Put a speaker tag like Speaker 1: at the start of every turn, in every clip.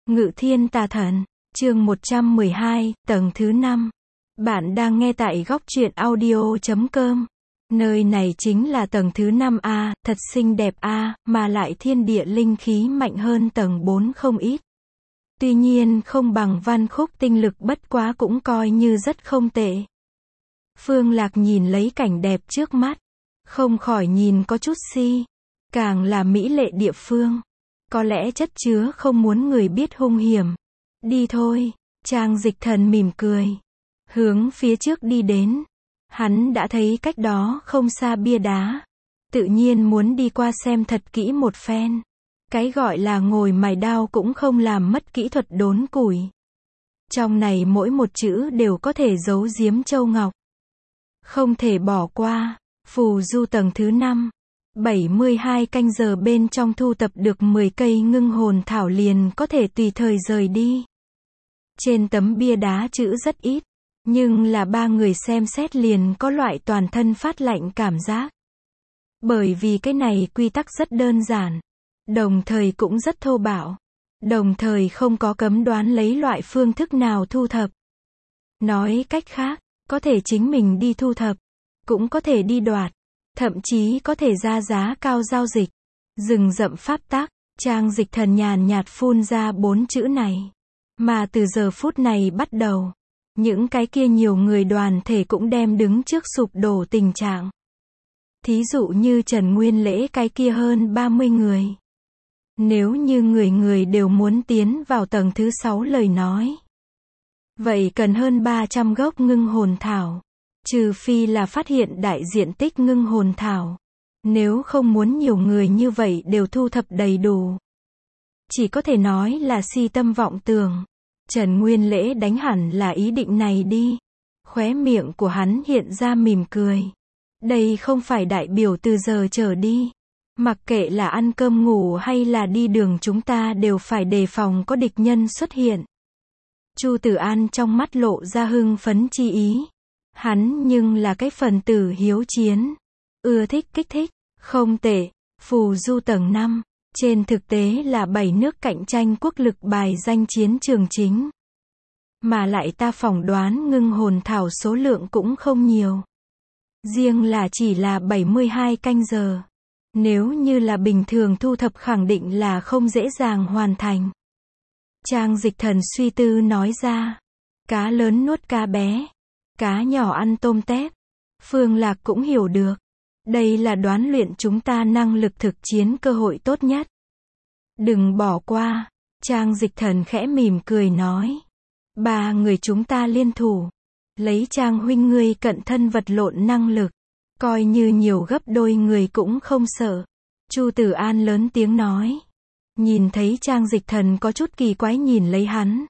Speaker 1: Ngự thiên tà thần, chương 112, tầng thứ 5. Bạn đang nghe tại góc truyện audio.com. Nơi này chính là tầng thứ 5A, thật xinh đẹp a, mà lại thiên địa linh khí mạnh hơn tầng 4 không ít. Tuy nhiên không bằng Văn Khúc tinh lực, bất quá cũng coi như rất không tệ. Phương Lạc nhìn lấy cảnh đẹp trước mắt, không khỏi nhìn có chút si. Càng là mỹ lệ địa phương, có lẽ chất chứa không muốn người biết hung hiểm. Đi thôi, Trang Dịch Thần mỉm cười, hướng phía trước đi đến. Hắn đã thấy cách đó không xa bia đá, tự nhiên muốn đi qua xem thật kỹ một phen. Cái gọi là ngồi mài đao cũng không làm mất kỹ thuật đốn củi. Trong này mỗi một chữ đều có thể giấu giếm châu ngọc. Không thể bỏ qua. Phù du tầng thứ 5. 72 canh giờ bên trong thu tập được 10 cây ngưng hồn thảo liền có thể tùy thời rời đi. Trên tấm bia đá chữ rất ít, nhưng là ba người xem xét liền có loại toàn thân phát lạnh cảm giác. Bởi vì cái này quy tắc rất đơn giản, đồng thời cũng rất thô bạo, đồng thời không có cấm đoán lấy loại phương thức nào thu thập. Nói cách khác, có thể chính mình đi thu thập, cũng có thể đi đoạt, thậm chí có thể ra giá cao giao dịch. Rừng rậm pháp tắc, Trang Dịch Thần nhàn nhạt phun ra 4 chữ này. Mà từ giờ phút này bắt đầu, những cái kia nhiều người đoàn thể cũng đem đứng trước sụp đổ tình trạng. Thí dụ như Trần Nguyên Lễ cái kia hơn 30 người. Nếu như người người đều muốn tiến vào tầng thứ 6 lời nói, vậy cần hơn 300 gốc ngưng hồn thảo. Trừ phi là phát hiện đại diện tích ngưng hồn thảo. Nếu không muốn nhiều người như vậy đều thu thập đầy đủ, chỉ có thể nói là si tâm vọng tưởng. Trần Nguyên Lễ đánh hẳn là ý định này đi. Khóe miệng của hắn hiện ra mỉm cười. Đây không phải đại biểu từ giờ trở đi, mặc kệ là ăn cơm ngủ hay là đi đường, chúng ta đều phải đề phòng có địch nhân xuất hiện. Chu Tử An trong mắt lộ ra hưng phấn chi ý. Hắn nhưng là cái phần tử hiếu chiến, ưa thích kích thích. Không tệ. Phù du tầng 5, trên thực tế là 7 nước cạnh tranh quốc lực bài danh chiến trường chính. Mà lại ta phỏng đoán ngưng hồn thảo số lượng cũng không nhiều. Riêng là chỉ là 72 canh giờ. Nếu như là bình thường thu thập khẳng định là không dễ dàng hoàn thành. Trang Dịch Thần suy tư nói ra. Cá lớn nuốt cá bé, cá nhỏ ăn tôm tép. Phương Lạc cũng hiểu được. Đây là đoán luyện chúng ta năng lực thực chiến cơ hội tốt nhất. Đừng bỏ qua. Trang Dịch Thần khẽ mỉm cười nói. 3 người chúng ta liên thủ, lấy Trang huynh ngươi cận thân vật lộn năng lực, coi như nhiều gấp đôi người cũng không sợ. Chu Tử An lớn tiếng nói. Nhìn thấy Trang Dịch Thần có chút kỳ quái nhìn lấy hắn.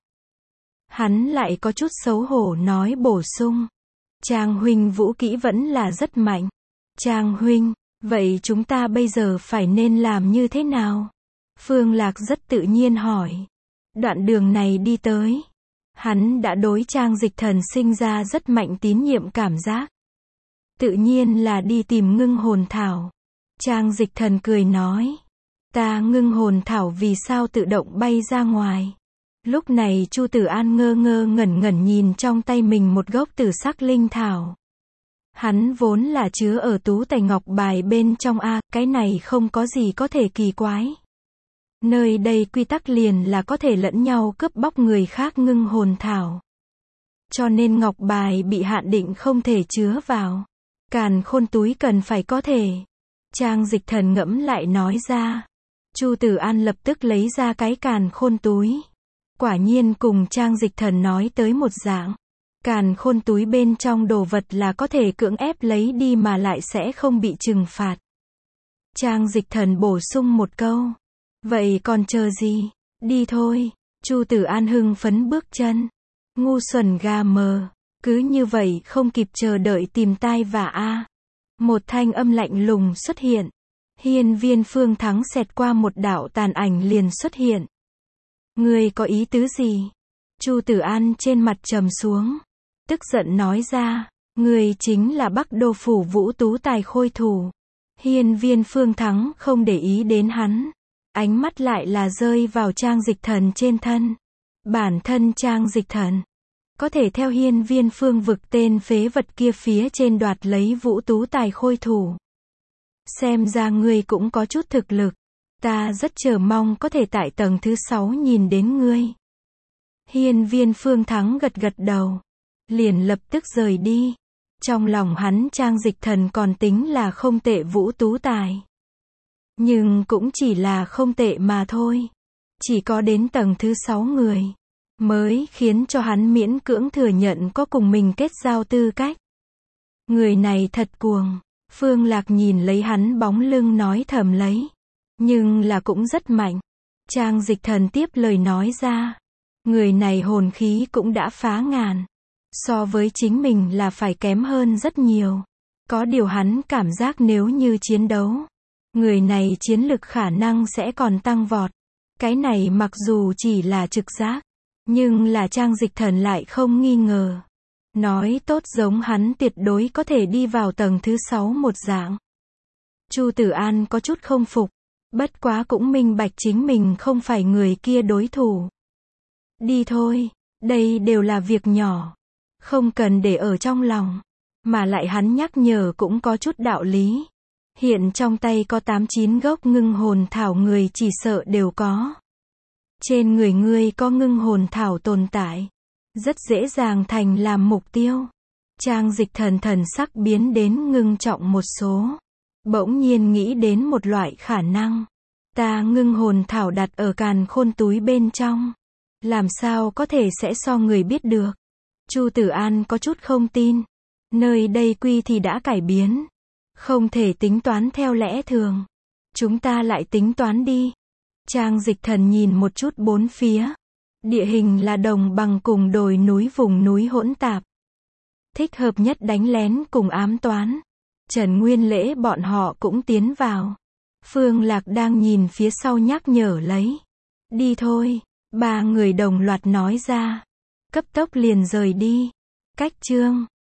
Speaker 1: Hắn lại có chút xấu hổ nói bổ sung. Trang huynh vũ kỹ vẫn là rất mạnh. Trang huynh, vậy chúng ta bây giờ phải nên làm như thế nào? Phương Lạc rất tự nhiên hỏi. Đoạn đường này đi tới, hắn đã đối Trang Dịch Thần sinh ra rất mạnh tín nhiệm cảm giác. Tự nhiên là đi tìm ngưng hồn thảo. Trang Dịch Thần cười nói. Ta ngưng hồn thảo vì sao tự động bay ra ngoài? Lúc này Chu Tử An ngơ ngơ ngẩn ngẩn nhìn trong tay mình một gốc tử sắc linh thảo. Hắn vốn là chứa ở tú tài ngọc bài bên trong a, cái này không có gì có thể kỳ quái. Nơi đây quy tắc liền là có thể lẫn nhau cướp bóc người khác ngưng hồn thảo. Cho nên ngọc bài bị hạn định không thể chứa vào. Càn khôn túi cần phải có thể. Trang Dịch Thần ngẫm lại nói ra. Chu Tử An lập tức lấy ra cái càn khôn túi. Quả nhiên cùng Trang Dịch Thần nói tới một dạng. Càn khôn túi bên trong đồ vật là có thể cưỡng ép lấy đi mà lại sẽ không bị trừng phạt. Trang Dịch Thần bổ sung một câu. Vậy còn chờ gì? Đi thôi. Chu Tử An hưng phấn bước chân. Ngu xuẩn gà mờ. Cứ như vậy không kịp chờ đợi tìm tai vạ a. Một thanh âm lạnh lùng xuất hiện. Hiên Viên Phương Thắng xẹt qua một đạo tàn ảnh liền xuất hiện. Ngươi có ý tứ gì? Chu Tử An trên mặt trầm xuống. Tức giận nói ra. Ngươi chính là Bắc Đô phủ Vũ Tú tài khôi thủ. Hiên Viên Phương Thắng không để ý đến hắn. Ánh mắt lại là rơi vào Trang Dịch Thần trên thân. Bản thân Trang Dịch Thần có thể theo hiên viên phương vực tên phế vật kia phía trên đoạt lấy Vũ Tú Tài khôi thủ. Xem ra ngươi cũng có chút thực lực. Ta rất chờ mong có thể tại tầng thứ 6 nhìn đến ngươi. Hiên viên Phương Thắng gật gật đầu. Liền lập tức rời đi. Trong lòng hắn Trang Dịch Thần còn tính là không tệ Vũ Tú Tài. Nhưng cũng chỉ là không tệ mà thôi. Chỉ có đến tầng thứ 6 người mới khiến cho hắn miễn cưỡng thừa nhận có cùng mình kết giao tư cách. Người này thật cuồng. Phương Lạc nhìn lấy hắn bóng lưng nói thầm lấy. Nhưng là cũng rất mạnh. Trang Dịch Thần tiếp lời nói ra. Người này hồn khí cũng đã phá ngàn. So với chính mình là phải kém hơn rất nhiều. Có điều hắn cảm giác nếu như chiến đấu, người này chiến lực khả năng sẽ còn tăng vọt. Cái này mặc dù chỉ là trực giác, nhưng là Trang Dịch Thần lại không nghi ngờ. Nói tốt giống hắn tuyệt đối có thể đi vào tầng thứ 6 một dạng. Chu Tử An có chút không phục. Bất quá cũng minh bạch chính mình không phải người kia đối thủ. Đi thôi, đây đều là việc nhỏ. Không cần để ở trong lòng. Mà lại hắn nhắc nhở cũng có chút đạo lý. Hiện trong tay có 8-9 gốc ngưng hồn thảo người chỉ sợ đều có. Trên người ngươi có ngưng hồn thảo tồn tại. Rất dễ dàng thành làm mục tiêu. Trang Dịch Thần thần sắc biến đến ngưng trọng một số. Bỗng nhiên nghĩ đến một loại khả năng. Ta ngưng hồn thảo đặt ở càn khôn túi bên trong. Làm sao có thể sẽ so người biết được. Chu Tử An có chút không tin. Nơi đây quy thì đã cải biến. Không thể tính toán theo lẽ thường. Chúng ta lại tính toán đi. Trang Dịch Thần nhìn một chút bốn phía. Địa hình là đồng bằng cùng đồi núi vùng núi hỗn tạp. Thích hợp nhất đánh lén cùng ám toán. Trần Nguyên Lễ bọn họ cũng tiến vào. Phương Lạc đang nhìn phía sau nhắc nhở lấy. Đi thôi. 3 người đồng loạt nói ra. Cấp tốc liền rời đi. Cách chương